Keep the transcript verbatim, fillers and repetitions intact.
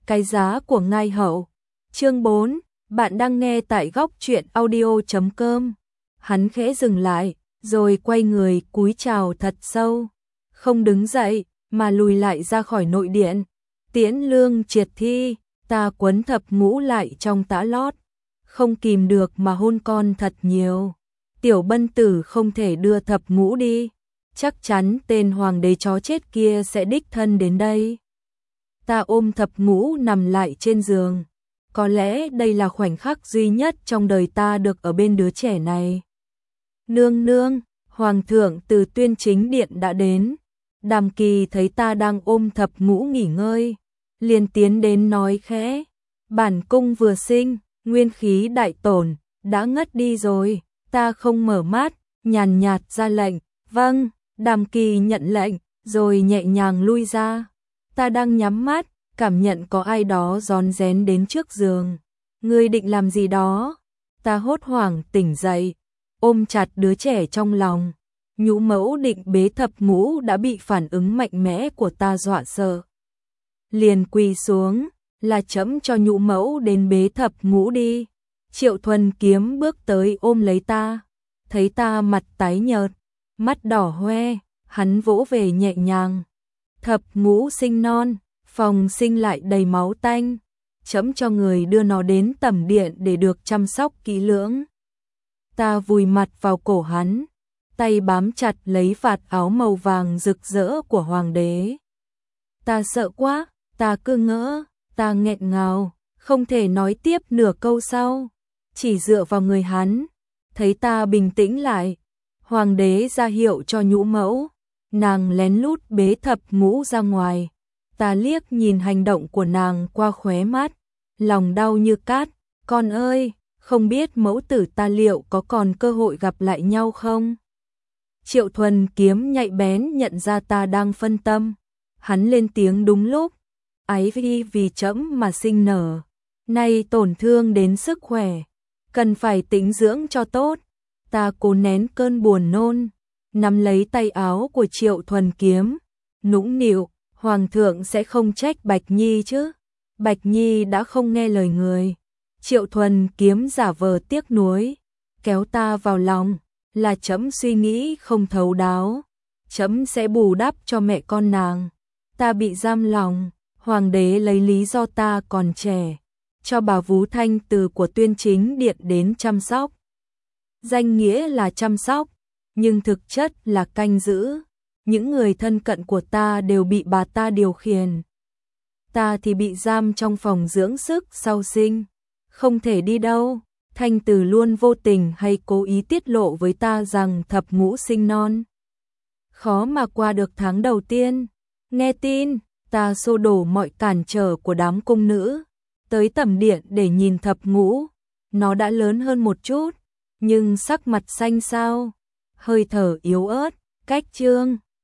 cái giá của ngai hậu. Chương bốn, bạn đang nghe tại góc truyện audio chấm com. Hắn khẽ dừng lại, rồi quay người cúi chào thật sâu, không đứng dậy mà lùi lại ra khỏi nội điện. Tiễn Lương Triệt Thi, ta quấn thập ngũ lại trong tã lót, không kìm được mà hôn con thật nhiều. Tiểu Bân Tử không thể đưa thập ngũ đi, chắc chắn tên hoàng đế chó chết kia sẽ đích thân đến đây. Ta ôm thập ngũ nằm lại trên giường, có lẽ đây là khoảnh khắc duy nhất trong đời ta được ở bên đứa trẻ này. Nương nương, hoàng thượng từ Tuyên Chính Điện đã đến. Đàm Kỳ thấy ta đang ôm thập ngũ nghỉ ngơi, liền tiến đến nói khẽ, bản cung vừa sinh, nguyên khí đại tổn, đã ngất đi rồi. Ta không mở mắt, nhàn nhạt ra lệnh, vâng. Đàm Kỳ nhận lệnh, rồi nhẹ nhàng lui ra. Ta đang nhắm mắt, cảm nhận có ai đó rón rén đến trước giường. Ngươi định làm gì đó? Ta hốt hoảng tỉnh dậy, ôm chặt đứa trẻ trong lòng. Nhũ mẫu định bế thập ngũ đã bị phản ứng mạnh mẽ của ta dọa sợ. Liền quỳ xuống, là trẫm cho nhũ mẫu đến bế thập ngũ đi. Triệu Thuần Kiếm bước tới ôm lấy ta, thấy ta mặt tái nhợt, mắt đỏ hoe, hắn vỗ về nhẹ nhàng. Thập ngũ sinh non, phòng sinh lại đầy máu tanh, trẫm cho người đưa nó đến tẩm điện để được chăm sóc kỹ lưỡng. Ta vùi mặt vào cổ hắn, tay bám chặt lấy vạt áo màu vàng rực rỡ của hoàng đế. Ta sợ quá, ta cứ ngỡ, ta nghẹn ngào, không thể nói tiếp nửa câu sau, chỉ dựa vào người hắn. Thấy ta bình tĩnh lại, hoàng đế ra hiệu cho nhũ mẫu, nàng lén lút bế thập ngũ ra ngoài. Ta liếc nhìn hành động của nàng qua khóe mắt, lòng đau như cát. Con ơi, không biết mẫu tử ta liệu có còn cơ hội gặp lại nhau không? Triệu Thuần Kiếm nhạy bén nhận ra ta đang phân tâm, hắn lên tiếng đúng lúc, ái phi vì trẫm mà sinh nở, nay tổn thương đến sức khỏe, cần phải tĩnh dưỡng cho tốt. Ta cố nén cơn buồn nôn, nắm lấy tay áo của Triệu Thuần Kiếm, nũng nịu, hoàng thượng sẽ không trách Bạch Nhi chứ? Bạch Nhi đã không nghe lời người. Triệu Thuần Kiếm giả vờ tiếc nuối, kéo ta vào lòng, là trẫm suy nghĩ không thấu đáo, trẫm sẽ bù đắp cho mẹ con nàng. Ta bị giam lòng, hoàng đế lấy lý do ta còn trẻ, cho bà vú Thanh từ của Tuyên Chính Điện đến chăm sóc. Danh nghĩa là chăm sóc, nhưng thực chất là canh giữ. Những người thân cận của ta đều bị bà ta điều khiển. Ta thì bị giam trong phòng dưỡng sức sau sinh, không thể đi đâu. Thanh Từ luôn vô tình hay cố ý tiết lộ với ta rằng thập ngũ sinh non. Khó mà qua được tháng đầu tiên. Nghe tin, ta xô đổ mọi cản trở của đám cung nữ, tới tẩm điện để nhìn thập ngũ. Nó đã lớn hơn một chút, nhưng sắc mặt xanh xao, hơi thở yếu ớt, cách chương.